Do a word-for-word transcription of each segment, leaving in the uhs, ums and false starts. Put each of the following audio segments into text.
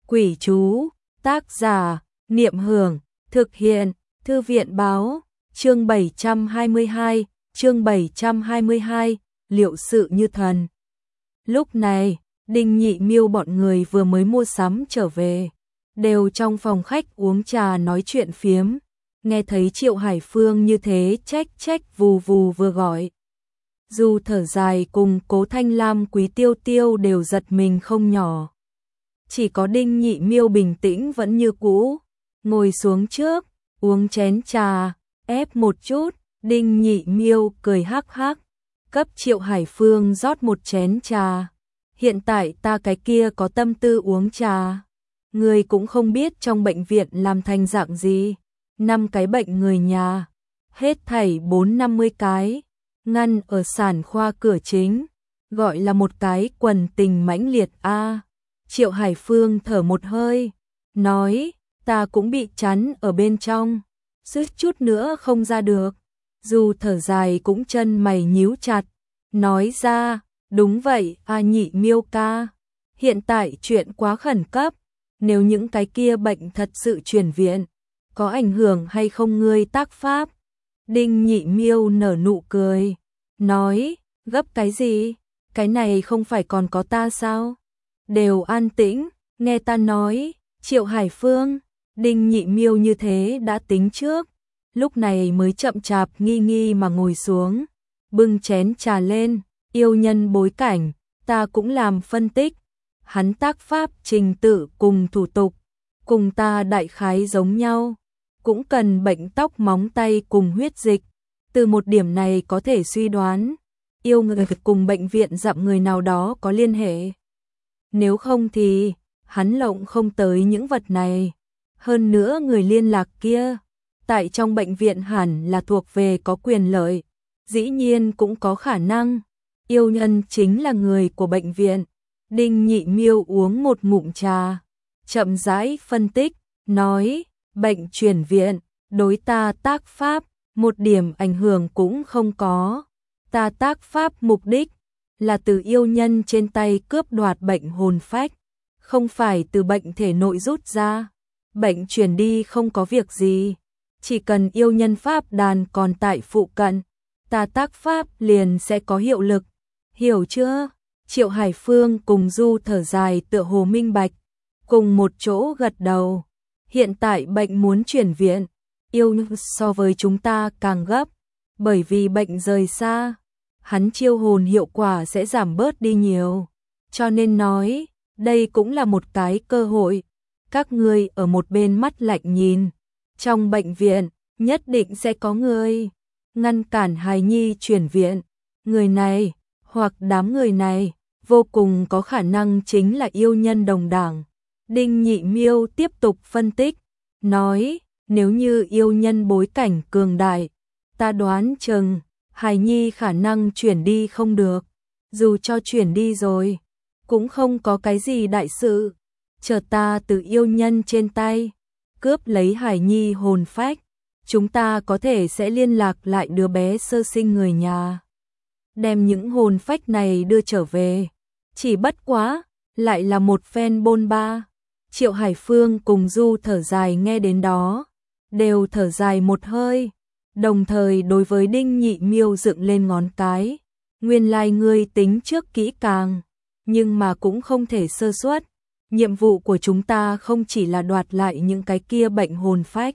Quỷ chú, tác giả, Niệm Hưởng, thực hiện, Thư viện báo, chương bảy trăm hai mươi hai, chương bảy trăm hai mươi hai, liệu sự như thần. Lúc này, Đinh Nhị Miêu bọn người vừa mới mua sắm trở về, đều trong phòng khách uống trà nói chuyện phiếm, nghe thấy Triệu Hải Phương như thế trách trách vù vù vừa gọi. Dù thở dài cùng Cố Thanh Lam Quý Tiêu Tiêu đều giật mình không nhỏ. Chỉ có Đinh Nhị Miêu bình tĩnh vẫn như cũ, ngồi xuống trước, uống chén trà, ép một chút, Đinh Nhị Miêu cười hắc hắc, cấp Triệu Hải Phương rót một chén trà. Hiện tại ta cái kia có tâm tư uống trà, người cũng không biết trong bệnh viện làm thành dạng gì, năm cái bệnh người nhà, hết thảy bốn năm mươi cái, ngăn ở sản khoa cửa chính, gọi là một cái quần tình mãnh liệt a. Triệu Hải Phương thở một hơi, nói, ta cũng bị chắn ở bên trong, suýt chút nữa không ra được. Dù thở dài cũng chân mày nhíu chặt, nói ra, đúng vậy, a Nhị Miêu ca, hiện tại chuyện quá khẩn cấp, nếu những cái kia bệnh thật sự chuyển viện, có ảnh hưởng hay không ngươi tác pháp? Đinh Nhị Miêu nở nụ cười, nói, gấp cái gì, cái này không phải còn có ta sao? Đều an tĩnh, nghe ta nói, Triệu Hải Phương, Đinh Nhị Miêu như thế đã tính trước, lúc này mới chậm chạp nghi nghi mà ngồi xuống, bưng chén trà lên, yêu nhân bối cảnh, ta cũng làm phân tích, hắn tác pháp trình tự cùng thủ tục, cùng ta đại khái giống nhau, cũng cần bệnh tóc móng tay cùng huyết dịch, từ một điểm này có thể suy đoán, yêu người cùng bệnh viện dặm người nào đó có liên hệ. Nếu không thì, hắn lộng không tới những vật này. Hơn nữa người liên lạc kia, tại trong bệnh viện hẳn là thuộc về có quyền lợi. Dĩ nhiên cũng có khả năng, yêu nhân chính là người của bệnh viện. Đinh Nhị Miêu uống một ngụm trà, chậm rãi phân tích, nói, bệnh chuyển viện, đối ta tác pháp, một điểm ảnh hưởng cũng không có. Ta tác pháp mục đích là từ yêu nhân trên tay cướp đoạt bệnh hồn phách, không phải từ bệnh thể nội rút ra. Bệnh chuyển đi không có việc gì, chỉ cần yêu nhân pháp đàn còn tại phụ cận, ta tác pháp liền sẽ có hiệu lực, hiểu chưa? Triệu Hải Phương cùng Du thở dài tựa hồ minh bạch, cùng một chỗ gật đầu. Hiện tại bệnh muốn chuyển viện, yêu nhân so với chúng ta càng gấp, bởi vì bệnh rời xa, hắn chiêu hồn hiệu quả sẽ giảm bớt đi nhiều, cho nên nói, đây cũng là một cái cơ hội. Các ngươi ở một bên mắt lạnh nhìn, trong bệnh viện nhất định sẽ có người ngăn cản hài nhi chuyển viện, người này hoặc đám người này vô cùng có khả năng chính là yêu nhân đồng đảng. Đinh Nhị Miêu tiếp tục phân tích, nói, nếu như yêu nhân bối cảnh cường đại, ta đoán chừng hài nhi khả năng chuyển đi không được, dù cho chuyển đi rồi, cũng không có cái gì đại sự, chờ ta từ yêu nhân trên tay, cướp lấy hài nhi hồn phách, chúng ta có thể sẽ liên lạc lại đứa bé sơ sinh người nhà, đem những hồn phách này đưa trở về, chỉ bất quá, lại là một phen bôn ba. Triệu Hải Phương cùng Du thở dài nghe đến đó, đều thở dài một hơi, đồng thời đối với Đinh Nhị Miêu dựng lên ngón cái, nguyên lai ngươi tính trước kỹ càng, nhưng mà cũng không thể sơ suất, nhiệm vụ của chúng ta không chỉ là đoạt lại những cái kia bệnh hồn phách,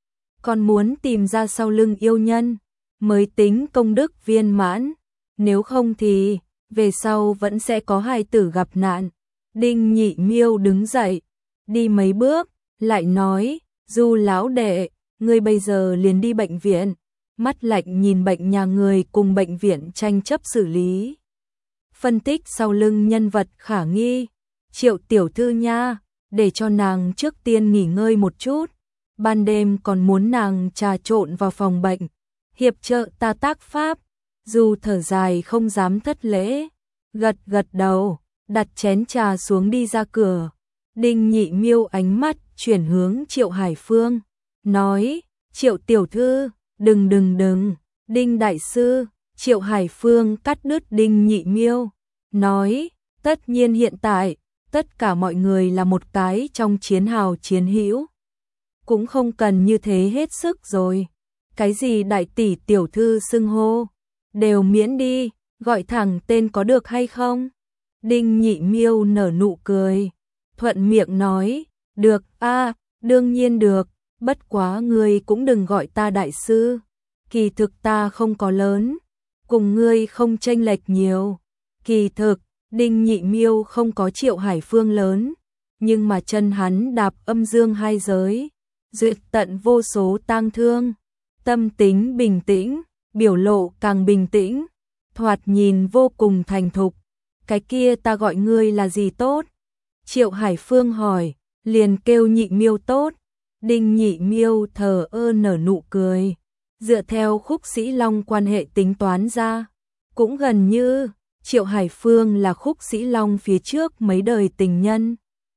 còn muốn tìm ra sau lưng yêu nhân, mới tính công đức viên mãn, nếu không thì, về sau vẫn sẽ có hài tử gặp nạn. Đinh Nhị Miêu đứng dậy, đi mấy bước, lại nói, Du lão đệ, ngươi bây giờ liền đi bệnh viện, mắt lạnh nhìn bệnh nhà người cùng bệnh viện tranh chấp xử lý. Phân tích sau lưng nhân vật khả nghi, Triệu tiểu thư nha, để cho nàng trước tiên nghỉ ngơi một chút, ban đêm còn muốn nàng trà trộn vào phòng bệnh, hiệp trợ ta tác pháp. Dù thở dài không dám thất lễ, gật gật đầu, đặt chén trà xuống đi ra cửa. Đinh Nhị Miêu ánh mắt chuyển hướng Triệu Hải Phương, nói, Triệu tiểu thư, đừng đừng đừng, Đinh đại sư. Triệu Hải Phương cắt đứt Đinh Nhị Miêu, nói, tất nhiên hiện tại, tất cả mọi người là một cái trong chiến hào chiến hữu. Cũng không cần như thế hết sức rồi. Cái gì đại tỷ tiểu thư xưng hô, đều miễn đi, gọi thẳng tên có được hay không? Đinh Nhị Miêu nở nụ cười, thuận miệng nói, được a, đương nhiên được, bất quá ngươi cũng đừng gọi ta đại sư. Kỳ thực ta không có lớn, cùng ngươi không chênh lệch nhiều. Kỳ thực, Đinh Nhị Miêu không có Triệu Hải Phương lớn, nhưng mà chân hắn đạp âm dương hai giới, duyệt tận vô số tang thương, tâm tính bình tĩnh, biểu lộ càng bình tĩnh, thoạt nhìn vô cùng thành thục. Cái kia ta gọi ngươi là gì tốt? Triệu Hải Phương hỏi, liền kêu Nhị Miêu tốt. Đinh Nhị Miêu thờ ơ nở nụ cười, dựa theo Khúc Sĩ Long quan hệ tính toán ra, cũng gần như Triệu Hải Phương là Khúc Sĩ Long phía trước mấy đời tình nhân,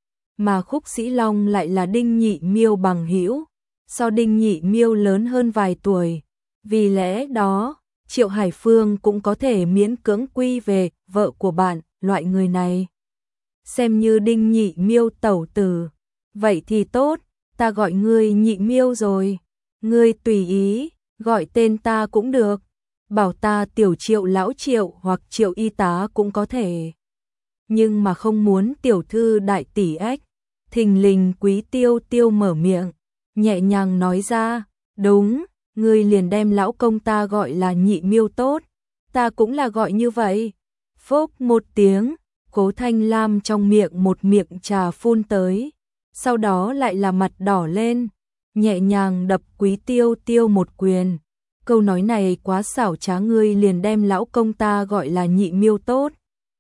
mà Khúc Sĩ Long lại là Đinh Nhị Miêu bằng hữu, so Đinh Nhị Miêu lớn hơn vài tuổi. Vì lẽ đó, Triệu Hải Phương cũng có thể miễn cưỡng quy về vợ của bạn, loại người này. Xem như Đinh Nhị Miêu tẩu tử. Vậy thì tốt, ta gọi ngươi Nhị Miêu rồi. Ngươi tùy ý, gọi tên ta cũng được. Bảo ta tiểu Triệu lão Triệu hoặc Triệu y tá cũng có thể. Nhưng mà không muốn tiểu thư đại tỷ ếch. Thình lình Quý Tiêu Tiêu mở miệng, nhẹ nhàng nói ra, đúng, ngươi liền đem lão công ta gọi là Nhị Miêu tốt, ta cũng là gọi như vậy. Phốc một tiếng, Cố Thanh Lam trong miệng một miệng trà phun tới, sau đó lại là mặt đỏ lên, nhẹ nhàng đập Quý Tiêu Tiêu một quyền. Câu nói này quá xảo trá, ngươi liền đem lão công ta gọi là Nhị Miêu tốt,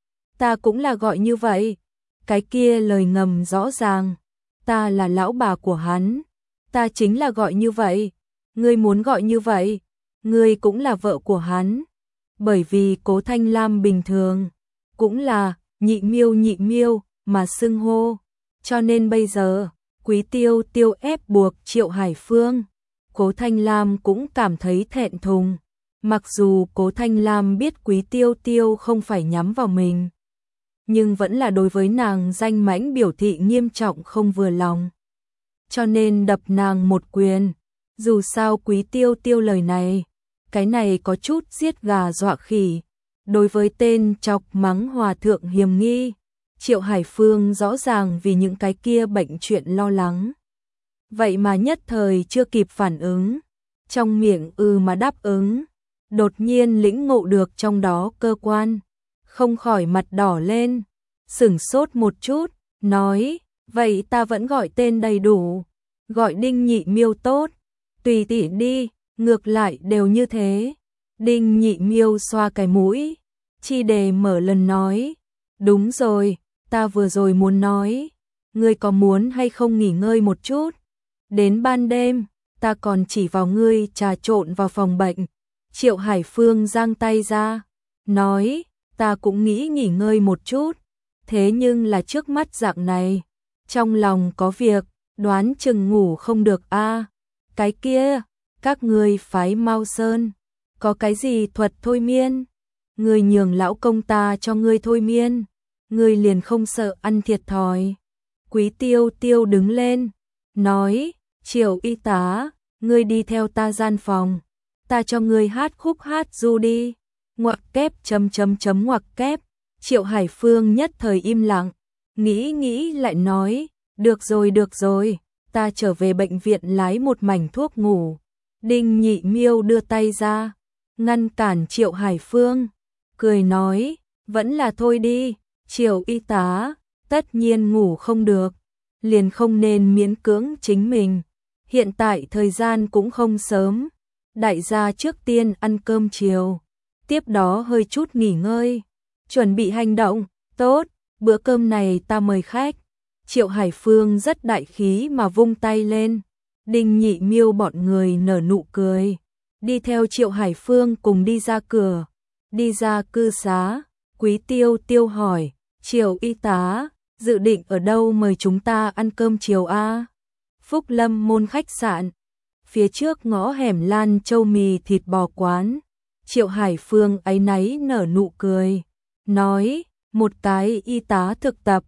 ta cũng là gọi như vậy. Cái kia lời ngầm rõ ràng, ta là lão bà của hắn, ta chính là gọi như vậy. Ngươi muốn gọi như vậy, ngươi cũng là vợ của hắn. Bởi vì Cố Thanh Lam bình thường cũng là Nhị Miêu Nhị Miêu mà xưng hô, cho nên bây giờ Quý Tiêu Tiêu ép buộc Triệu Hải Phương, Cố Thanh Lam cũng cảm thấy thẹn thùng. Mặc dù Cố Thanh Lam biết Quý Tiêu Tiêu không phải nhắm vào mình, nhưng vẫn là đối với nàng danh mãnh biểu thị nghiêm trọng không vừa lòng, cho nên đập nàng một quyền. Dù sao Quý Tiêu Tiêu lời này, cái này có chút giết gà dọa khỉ. Đối với tên chọc mắng hòa thượng hiềm nghi, Triệu Hải Phương rõ ràng vì những cái kia bệnh chuyện lo lắng. Vậy mà nhất thời chưa kịp phản ứng, trong miệng ư mà đáp ứng, đột nhiên lĩnh ngộ được trong đó cơ quan, không khỏi mặt đỏ lên, sửng sốt một chút, nói, vậy ta vẫn gọi tên đầy đủ, gọi Đinh Nhị Miêu tốt. Tùy tỷ đi, ngược lại đều như thế. Đinh Nhị Miêu xoa cái mũi, chi đề mở lần nói, đúng rồi, ta vừa rồi muốn nói, ngươi có muốn hay không nghỉ ngơi một chút? Đến ban đêm, ta còn chỉ vào ngươi trà trộn vào phòng bệnh. Triệu Hải Phương giang tay ra, nói, ta cũng nghĩ nghỉ ngơi một chút, thế nhưng là trước mắt dạng này, trong lòng có việc, đoán chừng ngủ không được a. Cái kia, các ngươi phái Mao Sơn, có cái gì thuật thôi miên? Ngươi nhường lão công ta cho ngươi thôi miên, ngươi liền không sợ ăn thiệt thòi. Quý Tiêu Tiêu đứng lên, nói, Triệu y tá, ngươi đi theo ta gian phòng, ta cho ngươi hát khúc hát ru đi. Ngoặc kép chấm chấm chấm ngoặc kép. Triệu Hải Phương nhất thời im lặng, nghĩ nghĩ lại nói, được rồi được rồi, ta trở về bệnh viện lái một mảnh thuốc ngủ. Đinh Nhị Miêu đưa tay ra, ngăn cản Triệu Hải Phương, cười nói, vẫn là thôi đi, Triệu y tá, tất nhiên ngủ không được, liền không nên miễn cưỡng chính mình. Hiện tại thời gian cũng không sớm, đại gia trước tiên ăn cơm chiều, tiếp đó hơi chút nghỉ ngơi, chuẩn bị hành động. Tốt, bữa cơm này ta mời khách. Triệu Hải Phương rất đại khí mà vung tay lên. Đinh Nhị Miêu bọn người nở nụ cười, đi theo Triệu Hải Phương cùng đi ra cửa. Đi ra cư xá, Quý Tiêu Tiêu hỏi, Triệu y tá, dự định ở đâu mời chúng ta ăn cơm chiều a? Phúc Lâm Môn khách sạn, phía trước ngõ hẻm Lan Châu mì thịt bò quán. Triệu Hải Phương áy náy nở nụ cười, nói, một cái y tá thực tập,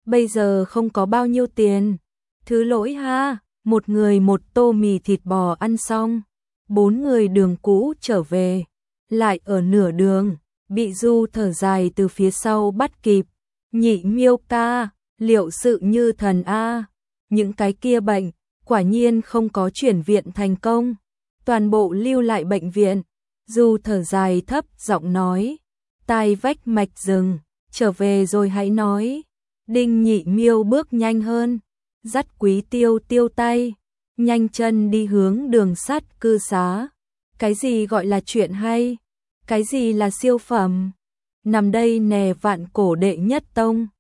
bây giờ không có bao nhiêu tiền. Thứ lỗi ha, một người một tô mì thịt bò ăn xong, bốn người đường cũ trở về, lại ở nửa đường, bị Du thở dài từ phía sau bắt kịp. Nhị Miêu ca, liệu sự như thần a, những cái kia bệnh, quả nhiên không có chuyển viện thành công, toàn bộ lưu lại bệnh viện. Du thở dài thấp giọng nói, tai vách mạch rừng, trở về rồi hãy nói. Đinh Nhị Miêu bước nhanh hơn, dắt Quý Tiêu Tiêu tay, nhanh chân đi hướng đường sắt cư xá. Cái gì gọi là chuyện hay? Cái gì là siêu phẩm? Nằm đây nè, vạn cổ đệ nhất tông.